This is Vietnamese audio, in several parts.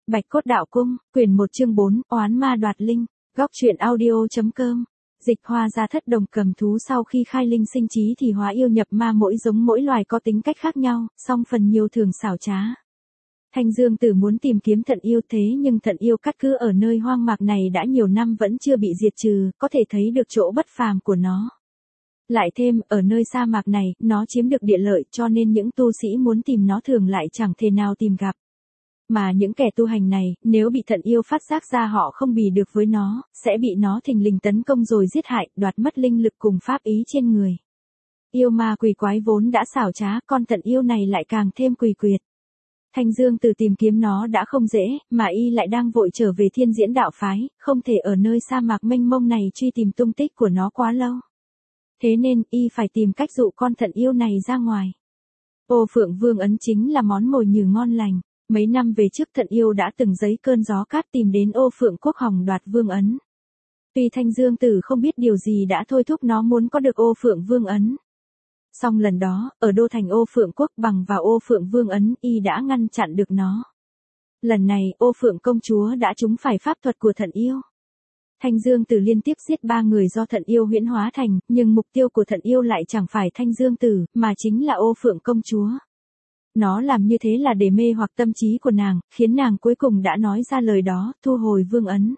Bạch Cốt Đạo Cung, quyển 1 chương 4, Oán Ma Đoạt Linh, góc truyện audio.com. Dịch Hoa Gia Thất Đồng Cầm Thú sau khi khai linh sinh trí thì hóa yêu nhập ma, mỗi giống mỗi loài có tính cách khác nhau, song phần nhiều thường xảo trá. Thanh Dương Tử muốn tìm kiếm thận yêu, thế nhưng thận yêu cắt cứ ở nơi hoang mạc này đã nhiều năm vẫn chưa bị diệt trừ, có thể thấy được chỗ bất phàm của nó. Lại thêm, ở nơi sa mạc này, nó chiếm được địa lợi cho nên những tu sĩ muốn tìm nó thường lại chẳng thể nào tìm gặp. Mà những kẻ tu hành này, nếu bị thận yêu phát giác ra họ không bì được với nó, sẽ bị nó thình lình tấn công rồi giết hại, đoạt mất linh lực cùng pháp ý trên người. Yêu ma quỷ quái vốn đã xảo trá, con thận yêu này lại càng thêm quỷ quyệt. Thanh Dương Tử tìm kiếm nó đã không dễ, mà y lại đang vội trở về Thiên Diễn Đạo Phái, không thể ở nơi sa mạc mênh mông này truy tìm tung tích của nó quá lâu. Thế nên, y phải tìm cách dụ con thận yêu này ra ngoài. Ô Phượng Vương Ấn chính là món mồi nhử ngon lành. Mấy năm về trước thận yêu đã từng giấy cơn gió cát tìm đến Ô Phượng Quốc hòng đoạt Vương Ấn. Tuy Thanh Dương Tử không biết điều gì đã thôi thúc nó muốn có được Ô Phượng Vương Ấn. Song lần đó, ở đô thành Ô Phượng Quốc bằng vào Ô Phượng Vương Ấn, y đã ngăn chặn được nó. Lần này, Ô Phượng công chúa đã trúng phải pháp thuật của thận yêu. Thanh Dương Tử liên tiếp giết 3 người do thận yêu huyễn hóa thành, nhưng mục tiêu của thận yêu lại chẳng phải Thanh Dương Tử, mà chính là Ô Phượng công chúa. Nó làm như thế là để mê hoặc tâm trí của nàng, khiến nàng cuối cùng đã nói ra lời đó, thu hồi Vương Ấn.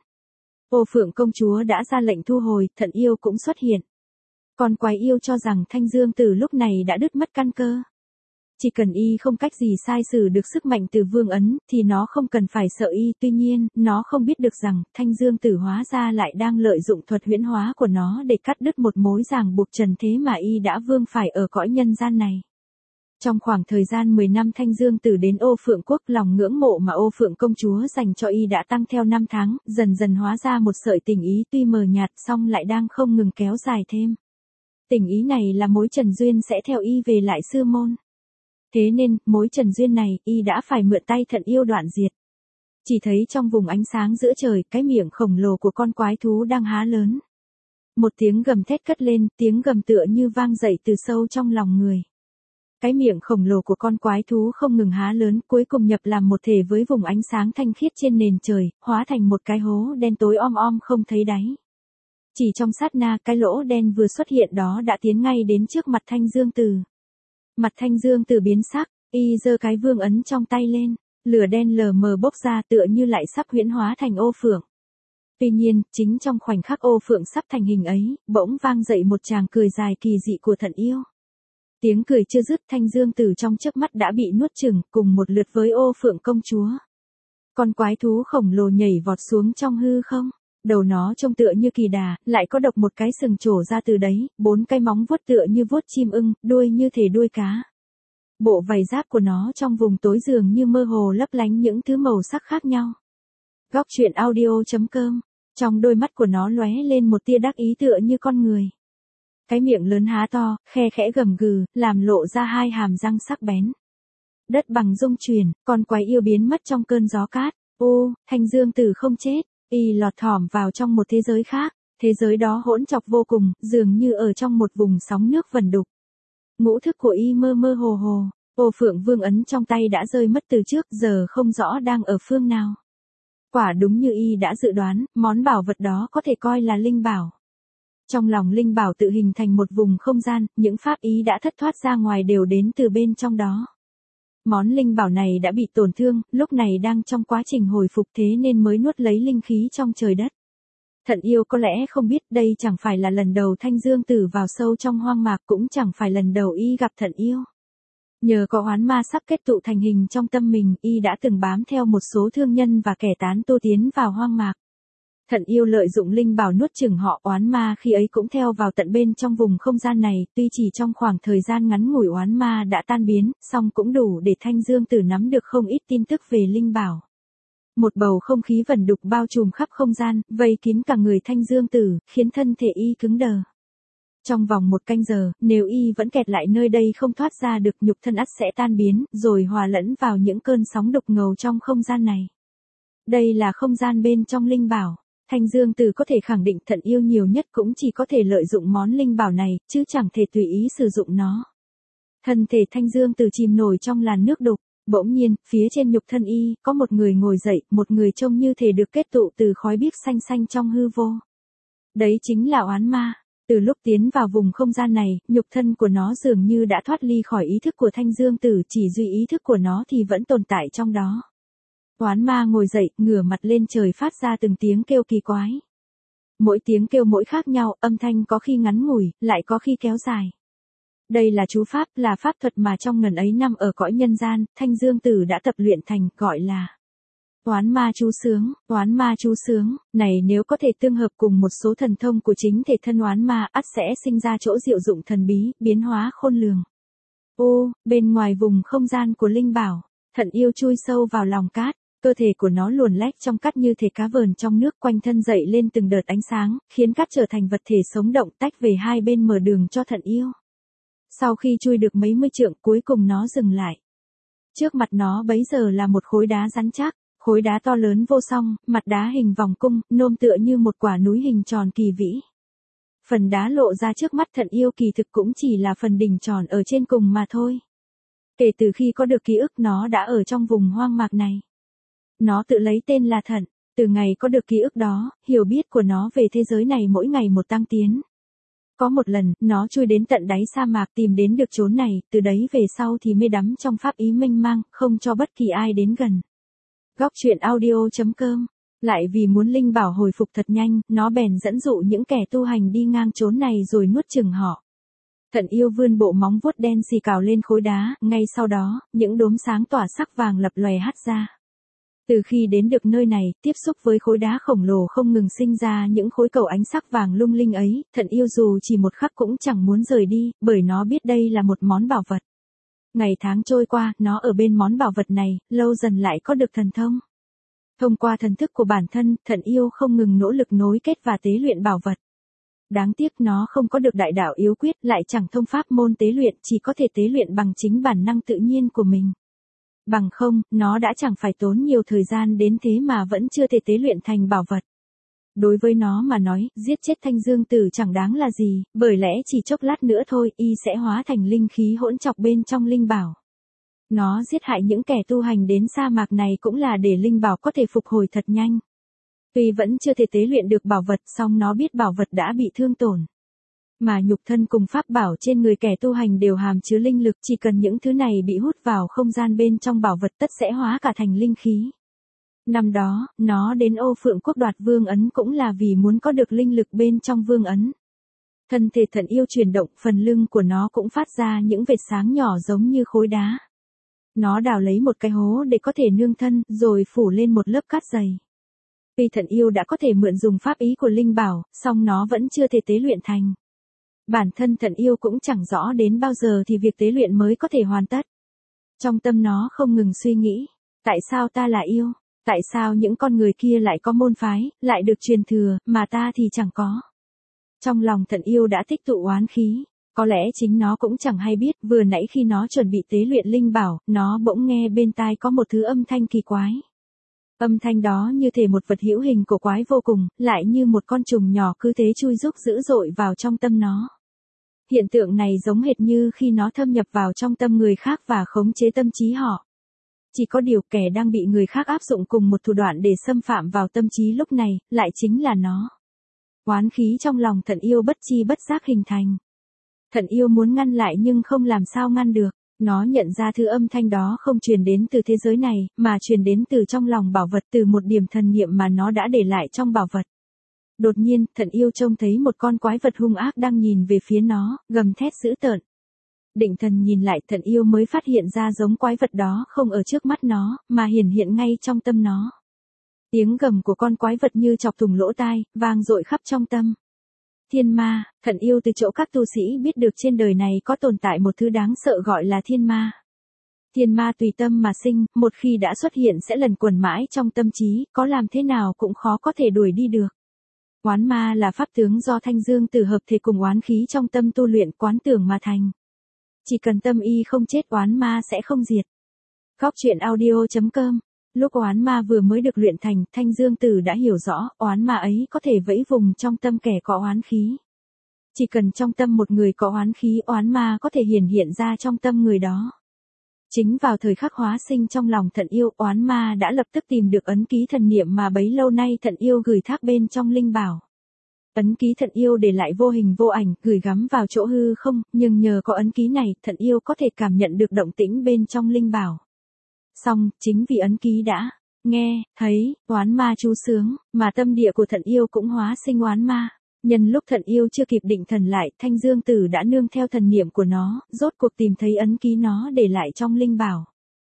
Ô Phượng công chúa đã ra lệnh thu hồi, thận yêu cũng xuất hiện. Còn quái yêu cho rằng Thanh Dương Tử lúc này đã đứt mất căn cơ. Chỉ cần y không cách gì sai sử được sức mạnh từ Vương Ấn, thì nó không cần phải sợ y. Tuy nhiên, nó không biết được rằng, Thanh Dương Tử hóa ra lại đang lợi dụng thuật huyễn hóa của nó để cắt đứt một mối ràng buộc trần thế mà y đã vương phải ở cõi nhân gian này. Trong khoảng thời gian 10 năm Thanh Dương Tử đến Ô Phượng Quốc, lòng ngưỡng mộ mà Ô Phượng công chúa dành cho y đã tăng theo năm tháng, dần dần hóa ra một sợi tình ý tuy mờ nhạt song lại đang không ngừng kéo dài thêm. Tình ý này là mối trần duyên sẽ theo y về lại sư môn. Thế nên, mối trần duyên này, y đã phải mượn tay thận yêu đoạn diệt. Chỉ thấy trong vùng ánh sáng giữa trời, cái miệng khổng lồ của con quái thú đang há lớn. Một tiếng gầm thét cất lên, tiếng gầm tựa như vang dậy từ sâu trong lòng người. Cái miệng khổng lồ của con quái thú không ngừng há lớn, cuối cùng nhập làm một thể với vùng ánh sáng thanh khiết trên nền trời, hóa thành một cái hố đen tối om om không thấy đáy. Chỉ trong sát na, cái lỗ đen vừa xuất hiện đó đã tiến ngay đến trước mặt Thanh Dương Tử. Mặt Thanh Dương Tử biến sắc, y giơ cái Vương Ấn trong tay lên, lửa đen lờ mờ bốc ra tựa như lại sắp huyễn hóa thành Ô Phượng. Tuy nhiên, chính trong khoảnh khắc Ô Phượng sắp thành hình ấy, bỗng vang dậy một tràng cười dài kỳ dị của thận yêu. Tiếng cười chưa dứt, Thanh Dương Tử trong chớp mắt đã bị nuốt chửng, cùng một lượt với Ô Phượng công chúa. Con quái thú khổng lồ nhảy vọt xuống trong hư không, đầu nó trông tựa như kỳ đà, lại có độc một cái sừng trổ ra từ đấy, 4 cái móng vuốt tựa như vuốt chim ưng, đuôi như thể đuôi cá. Bộ vảy giáp của nó trong vùng tối dường như mơ hồ lấp lánh những thứ màu sắc khác nhau. Góc truyện audio.com, trong đôi mắt của nó lóe lên một tia đắc ý tựa như con người. Cái miệng lớn há to, khe khẽ gầm gừ, làm lộ ra 2 hàm răng sắc bén. Đất bằng rung chuyển, con quái yêu biến mất trong cơn gió cát. Ô, Thanh Dương Tử không chết, y lọt thỏm vào trong một thế giới khác. Thế giới đó hỗn trọc vô cùng, dường như ở trong một vùng sóng nước vẩn đục. Ngũ thức của y mơ mơ hồ hồ, Ô Phượng Vương Ấn trong tay đã rơi mất từ trước, giờ không rõ đang ở phương nào. Quả đúng như y đã dự đoán, món bảo vật đó có thể coi là linh bảo. Trong lòng linh bảo tự hình thành một vùng không gian, những pháp ý đã thất thoát ra ngoài đều đến từ bên trong đó. Món linh bảo này đã bị tổn thương, lúc này đang trong quá trình hồi phục thế nên mới nuốt lấy linh khí trong trời đất. Thận yêu có lẽ không biết đây chẳng phải là lần đầu Thanh Dương Tử vào sâu trong hoang mạc, cũng chẳng phải lần đầu y gặp thận yêu. Nhờ có oán ma sắp kết tụ thành hình trong tâm mình, y đã từng bám theo một số thương nhân và kẻ tán tu tiến vào hoang mạc. Thận yêu lợi dụng linh bảo nuốt chửng họ, oán ma khi ấy cũng theo vào tận bên trong vùng không gian này, tuy chỉ trong khoảng thời gian ngắn ngủi oán ma đã tan biến, song cũng đủ để Thanh Dương Tử nắm được không ít tin tức về linh bảo. Một bầu không khí vẩn đục bao trùm khắp không gian, vây kín cả người Thanh Dương Tử, khiến thân thể y cứng đờ. Trong vòng 1 canh giờ, nếu y vẫn kẹt lại nơi đây không thoát ra được, nhục thân ắt sẽ tan biến, rồi hòa lẫn vào những cơn sóng đục ngầu trong không gian này. Đây là không gian bên trong linh bảo. Thanh Dương Tử có thể khẳng định thận yêu nhiều nhất cũng chỉ có thể lợi dụng món linh bảo này, chứ chẳng thể tùy ý sử dụng nó. Thân thể Thanh Dương Tử chìm nổi trong làn nước đục, Bỗng nhiên, phía trên nhục thân y, có một người ngồi dậy, một người trông như thể được kết tụ từ khói biếc xanh xanh trong hư vô. Đấy chính là oán ma. Từ lúc tiến vào vùng không gian này, nhục thân của nó dường như đã thoát ly khỏi ý thức của Thanh Dương Tử, chỉ duy ý thức của nó thì vẫn tồn tại trong đó. Oán ma ngồi dậy, ngửa mặt lên trời phát ra từng tiếng kêu kỳ quái. Mỗi tiếng kêu mỗi khác nhau, âm thanh có khi ngắn ngủi, lại có khi kéo dài. Đây là chú pháp, là pháp thuật mà trong ngần ấy năm ở cõi nhân gian, Thanh Dương Tử đã tập luyện thành, gọi là oán ma chú sướng, oán ma chú sướng. Này nếu có thể tương hợp cùng một số thần thông của chính thể thân oán ma, ắt sẽ sinh ra chỗ diệu dụng thần bí, biến hóa khôn lường. Ô, bên ngoài vùng không gian của linh bảo, thận yêu chui sâu vào lòng cát. Cơ thể của nó luồn lách trong cát như thể cá vờn trong nước, quanh thân dậy lên từng đợt ánh sáng, khiến cát trở thành vật thể sống động, tách về hai bên mở đường cho thận yêu. Sau khi chui được mấy mươi trượng, cuối cùng nó dừng lại. Trước mặt nó bấy giờ là một khối đá rắn chắc, khối đá to lớn vô song, mặt đá hình vòng cung, nôm tựa như một quả núi hình tròn kỳ vĩ. Phần đá lộ ra trước mắt thận yêu kỳ thực cũng chỉ là phần đỉnh tròn ở trên cùng mà thôi. Kể từ khi có được ký ức nó đã ở trong vùng hoang mạc này. Nó tự lấy tên là Thận, từ ngày có được ký ức đó, hiểu biết của nó về thế giới này mỗi ngày một tăng tiến. Có một lần, nó chui đến tận đáy sa mạc tìm đến được chốn này, từ đấy về sau thì mê đắm trong pháp ý mênh mang, không cho bất kỳ ai đến gần. Góc truyện audio.com. Lại vì muốn linh bảo hồi phục thật nhanh, nó bèn dẫn dụ những kẻ tu hành đi ngang chốn này rồi nuốt chửng họ. Thận yêu vươn bộ móng vuốt đen xì cào lên khối đá, ngay sau đó, những đốm sáng tỏa sắc vàng lập lòe hắt ra. Từ khi đến được nơi này, tiếp xúc với khối đá khổng lồ không ngừng sinh ra những khối cầu ánh sắc vàng lung linh ấy, thận yêu dù chỉ một khắc cũng chẳng muốn rời đi, bởi nó biết đây là một món bảo vật. Ngày tháng trôi qua, nó ở bên món bảo vật này, lâu dần lại có được thần thông. Thông qua thần thức của bản thân, thận yêu không ngừng nỗ lực nối kết và tế luyện bảo vật. Đáng tiếc nó không có được đại đạo yếu quyết, lại chẳng thông pháp môn tế luyện, chỉ có thể tế luyện bằng chính bản năng tự nhiên của mình. Bằng không, nó đã chẳng phải tốn nhiều thời gian đến thế mà vẫn chưa thể tế luyện thành bảo vật. Đối với nó mà nói, giết chết Thanh Dương Tử chẳng đáng là gì, bởi lẽ chỉ chốc lát nữa thôi, y sẽ hóa thành linh khí hỗn trọc bên trong linh bảo. Nó giết hại những kẻ tu hành đến sa mạc này cũng là để linh bảo có thể phục hồi thật nhanh. Tuy vẫn chưa thể tế luyện được bảo vật, song nó biết bảo vật đã bị thương tổn. Mà nhục thân cùng pháp bảo trên người kẻ tu hành đều hàm chứa linh lực, chỉ cần những thứ này bị hút vào không gian bên trong bảo vật tất sẽ hóa cả thành linh khí. Năm đó, nó đến Ô Phượng Quốc đoạt vương ấn cũng là vì muốn có được linh lực bên trong vương ấn. Thân thể thận yêu chuyển động, phần lưng của nó cũng phát ra những vệt sáng nhỏ giống như khối đá. Nó đào lấy một cái hố để có thể nương thân, rồi phủ lên một lớp cát dày. Tuy thận yêu đã có thể mượn dùng pháp ý của linh bảo, song nó vẫn chưa thể tế luyện thành. Bản thân thận yêu cũng chẳng rõ đến bao giờ thì việc tế luyện mới có thể hoàn tất. Trong tâm nó không ngừng suy nghĩ, tại sao ta là yêu, tại sao những con người kia lại có môn phái, lại được truyền thừa, mà ta thì chẳng có. Trong lòng thận yêu đã tích tụ oán khí, có lẽ chính nó cũng chẳng hay biết, vừa nãy khi nó chuẩn bị tế luyện linh bảo, nó bỗng nghe bên tai có một thứ âm thanh kỳ quái. Âm thanh đó như thể một vật hữu hình cổ quái vô cùng, lại như một con trùng nhỏ cứ thế chui rúc dữ dội vào trong tâm nó. Hiện tượng này giống hệt như khi nó thâm nhập vào trong tâm người khác và khống chế tâm trí họ. Chỉ có điều kẻ đang bị người khác áp dụng cùng một thủ đoạn để xâm phạm vào tâm trí lúc này, lại chính là nó. Oán khí trong lòng thận yêu bất chi bất giác hình thành. Thận yêu muốn ngăn lại nhưng không làm sao ngăn được. Nó nhận ra thứ âm thanh đó không truyền đến từ thế giới này, mà truyền đến từ trong lòng bảo vật, từ một điểm thần niệm mà nó đã để lại trong bảo vật. Đột nhiên, thận yêu trông thấy một con quái vật hung ác đang nhìn về phía nó, gầm thét dữ tợn. Định thần nhìn lại, thận yêu mới phát hiện ra giống quái vật đó không ở trước mắt nó, mà hiển hiện ngay trong tâm nó. Tiếng gầm của con quái vật như chọc thủng lỗ tai, vang dội khắp trong tâm. Thiên ma, thận yêu từ chỗ các tu sĩ biết được trên đời này có tồn tại một thứ đáng sợ gọi là thiên ma. Thiên ma tùy tâm mà sinh, một khi đã xuất hiện sẽ lần quẩn mãi trong tâm trí, có làm thế nào cũng khó có thể đuổi đi được. Oán ma là pháp tướng do Thanh Dương Tử hợp thể cùng oán khí trong tâm tu luyện quán tưởng mà thành. Chỉ cần tâm y không chết oán ma sẽ không diệt. Góc truyện audio.com. Lúc oán ma vừa mới được luyện thành, Thanh Dương Tử đã hiểu rõ, oán ma ấy có thể vẫy vùng trong tâm kẻ có oán khí. Chỉ cần trong tâm một người có oán khí, oán ma có thể hiển hiện ra trong tâm người đó. Chính vào thời khắc hóa sinh trong lòng Thận Yêu, oán ma đã lập tức tìm được ấn ký thần niệm mà bấy lâu nay Thận Yêu gửi thác bên trong linh bảo. Ấn ký Thận Yêu để lại vô hình vô ảnh, gửi gắm vào chỗ hư không, nhưng nhờ có ấn ký này, Thận Yêu có thể cảm nhận được động tĩnh bên trong linh bảo. Song, chính vì ấn ký đã nghe, thấy, oán ma chú sướng, mà tâm địa của Thận Yêu cũng hóa sinh oán ma. Nhân lúc Thận Yêu chưa kịp định thần lại, Thanh Dương Tử đã nương theo thần niệm của nó, rốt cuộc tìm thấy ấn ký nó để lại trong linh bảo.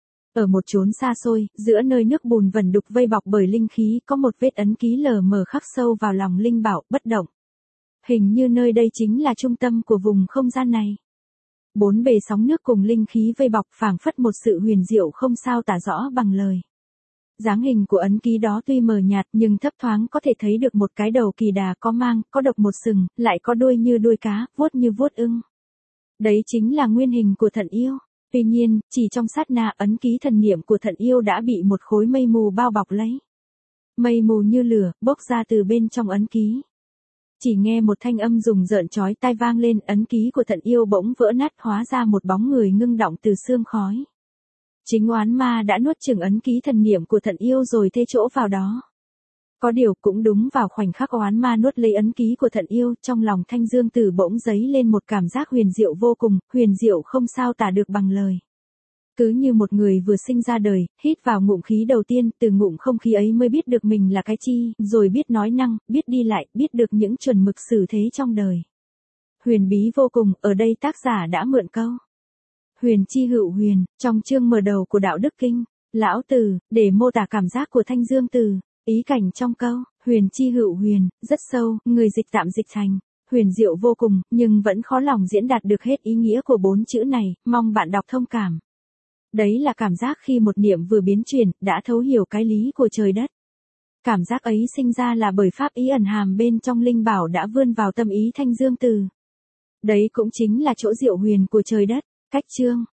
Ở một chốn xa xôi, giữa nơi nước bùn vẩn đục vây bọc bởi linh khí, có một vết ấn ký lờ mờ khắc sâu vào lòng linh bảo, bất động. Hình như nơi đây chính là trung tâm của vùng không gian này. Bốn bề sóng nước cùng linh khí vây bọc phảng phất một sự huyền diệu không sao tả rõ bằng lời. Dáng hình của ấn ký đó tuy mờ nhạt nhưng thấp thoáng có thể thấy được một cái đầu kỳ đà có mang, có độc một sừng, lại có đuôi như đuôi cá, vuốt như vuốt ưng. Đấy chính là nguyên hình của Thận Yêu. Tuy nhiên, chỉ trong sát na ấn ký thần niệm của Thận Yêu đã bị một khối mây mù bao bọc lấy. Mây mù như lửa, bốc ra từ bên trong ấn ký. Chỉ nghe một thanh âm rùng rợn chói tai vang lên, ấn ký của Thận Yêu bỗng vỡ nát, hóa ra một bóng người ngưng đọng từ sương khói. Chính oán ma đã nuốt chửng ấn ký thần niệm của Thận Yêu rồi thê chỗ vào đó. Có điều cũng đúng vào khoảnh khắc oán ma nuốt lấy ấn ký của Thận Yêu, trong lòng Thanh Dương Tử bỗng dấy lên một cảm giác huyền diệu vô cùng, huyền diệu không sao tả được bằng lời. Cứ như một người vừa sinh ra đời, hít vào ngụm khí đầu tiên, từ ngụm không khí ấy mới biết được mình là cái chi, rồi biết nói năng, biết đi lại, biết được những chuẩn mực xử thế trong đời. Huyền bí vô cùng, ở đây tác giả đã mượn câu huyền chi hữu huyền, trong chương mở đầu của Đạo Đức Kinh, Lão Tử, để mô tả cảm giác của Thanh Dương Tử. Ý cảnh trong câu, huyền chi hữu huyền, rất sâu, người dịch tạm dịch thành, huyền diệu vô cùng, nhưng vẫn khó lòng diễn đạt được hết ý nghĩa của bốn chữ này, mong bạn đọc thông cảm. Đấy là cảm giác khi một niệm vừa biến chuyển, đã thấu hiểu cái lý của trời đất. Cảm giác ấy sinh ra là bởi pháp ý ẩn hàm bên trong linh bảo đã vươn vào tâm ý Thanh Dương Tử. Đấy cũng chính là chỗ diệu huyền của trời đất. Cách chương